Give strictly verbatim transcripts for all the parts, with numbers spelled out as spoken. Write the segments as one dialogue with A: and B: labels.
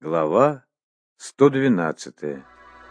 A: Глава сто двенадцатая.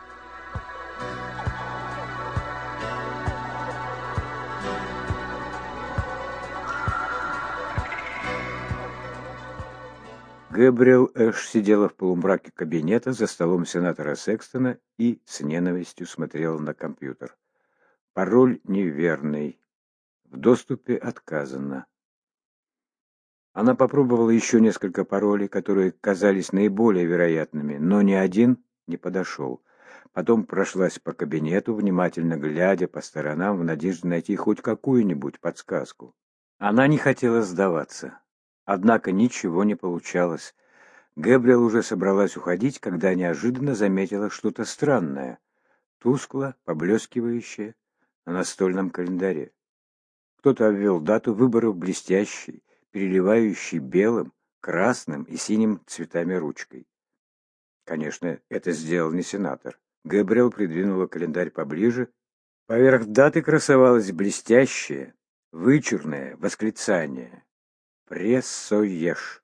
A: Гэбриэл Эш сидела в полумраке кабинета за столом сенатора Секстона и с ненавистью смотрела на компьютер. Пароль неверный. В доступе отказано. Она попробовала еще несколько паролей, которые казались наиболее вероятными, но ни один не подошел. Потом прошлась по кабинету, внимательно глядя по сторонам в надежде найти хоть какую-нибудь подсказку. Она не хотела сдаваться. Однако ничего не получалось. Гэбриэл уже собралась уходить, когда неожиданно заметила что-то странное, тускло поблескивающее на настольном календаре. Кто-то обвел дату выборов блестящей, переливающей белым, красным и синим цветами ручкой. Конечно, это сделал не сенатор. Гэбриэл придвинула календарь поближе. Поверх даты красовалось блестящее, вычурное восклицание. «Прессоешь».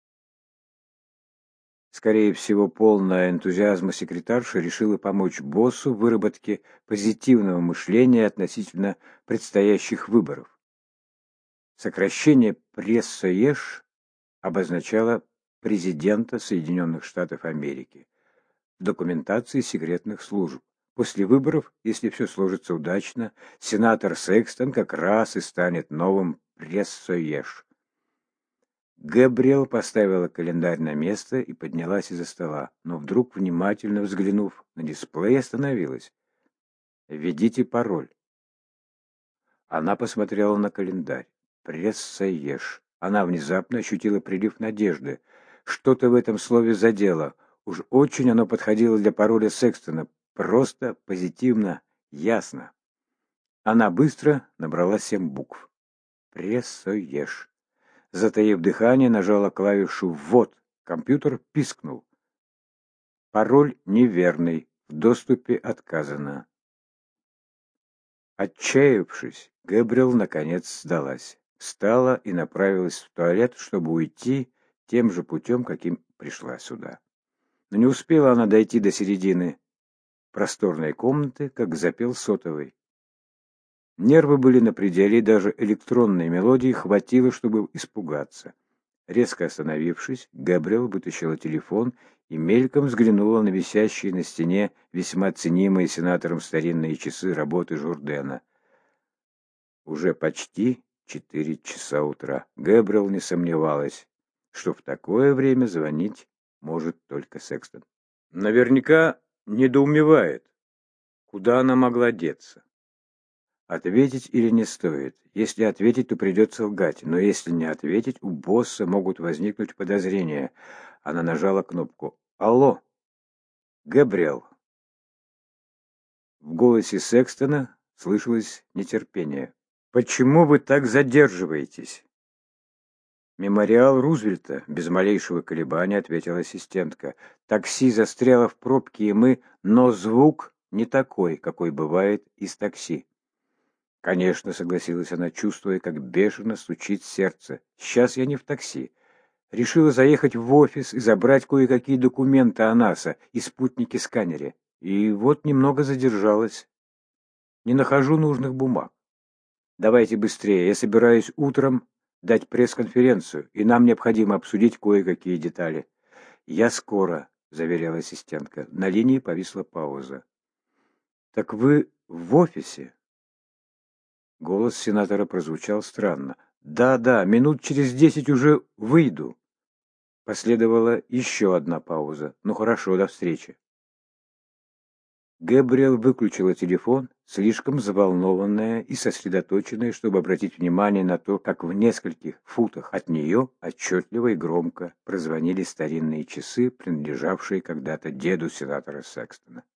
A: Скорее всего, полная энтузиазма секретарша решила помочь боссу в выработке позитивного мышления относительно предстоящих выборов. Сокращение «Прессоешь» обозначало президента Соединенных Штатов Америки в документации секретных служб. После выборов, если все сложится удачно, сенатор Секстон как раз и станет новым «Прессоеш». Гэбриэл поставила календарь на место и поднялась из-за стола, но вдруг, внимательно взглянув на дисплей, остановилась. «Введите пароль». Она посмотрела на календарь. «Прессоеш». Она внезапно ощутила прилив надежды. Что-то в этом слове задело. Уж очень оно подходило для пароля Секстона. Просто, позитивно, ясно. Она быстро набрала семь букв. «Прессоеш». Затаив дыхание, нажала клавишу «Ввод». Компьютер пискнул. Пароль неверный. В доступе отказано. Отчаявшись, Гэбриэл наконец сдалась. Встала и направилась в туалет, чтобы уйти тем же путем, каким пришла сюда. Но не успела она дойти до середины просторной комнаты, как запел сотовый. Нервы были на пределе, и даже электронной мелодии хватило, чтобы испугаться. Резко остановившись, Гэбриэл вытащила телефон и мельком взглянула на висящие на стене весьма ценимые сенатором старинные часы работы Журдена. Уже почти четыре часа утра. Гэбриэл не сомневалась, что в такое время звонить может только Секстон. Наверняка недоумевает, куда она могла деться. Ответить или не стоит? Если ответить, то придется лгать, но если не ответить, у босса могут возникнуть подозрения. Она нажала кнопку. «Алло, Гэбриэл». В голосе Секстона слышалось нетерпение. «Почему вы так задерживаетесь?» «Мемориал Рузвельта», — без малейшего колебания ответила ассистентка. «Такси застряло в пробке, и мы... Но звук не такой, какой бывает из такси». «Конечно», — согласилась она, чувствуя, как бешено стучит сердце. «Сейчас я не в такси. Решила заехать в офис и забрать кое-какие документы о НАСА и спутнике-сканере. И вот немного задержалась. Не нахожу нужных бумаг. Давайте быстрее. Я собираюсь утром дать пресс-конференцию, и нам необходимо обсудить кое-какие детали». «Я скоро», — заверила ассистентка. На линии повисла пауза. «Так вы в офисе?» Голос сенатора прозвучал странно. «Да, да, минут через десять уже выйду». Последовала еще одна пауза. «Ну хорошо, до встречи». Гэбриэл выключила телефон, слишком взволнованная и сосредоточенная, чтобы обратить внимание на то, как в нескольких футах от нее отчетливо и громко прозвонили старинные часы, принадлежавшие когда-то деду сенатора Секстона.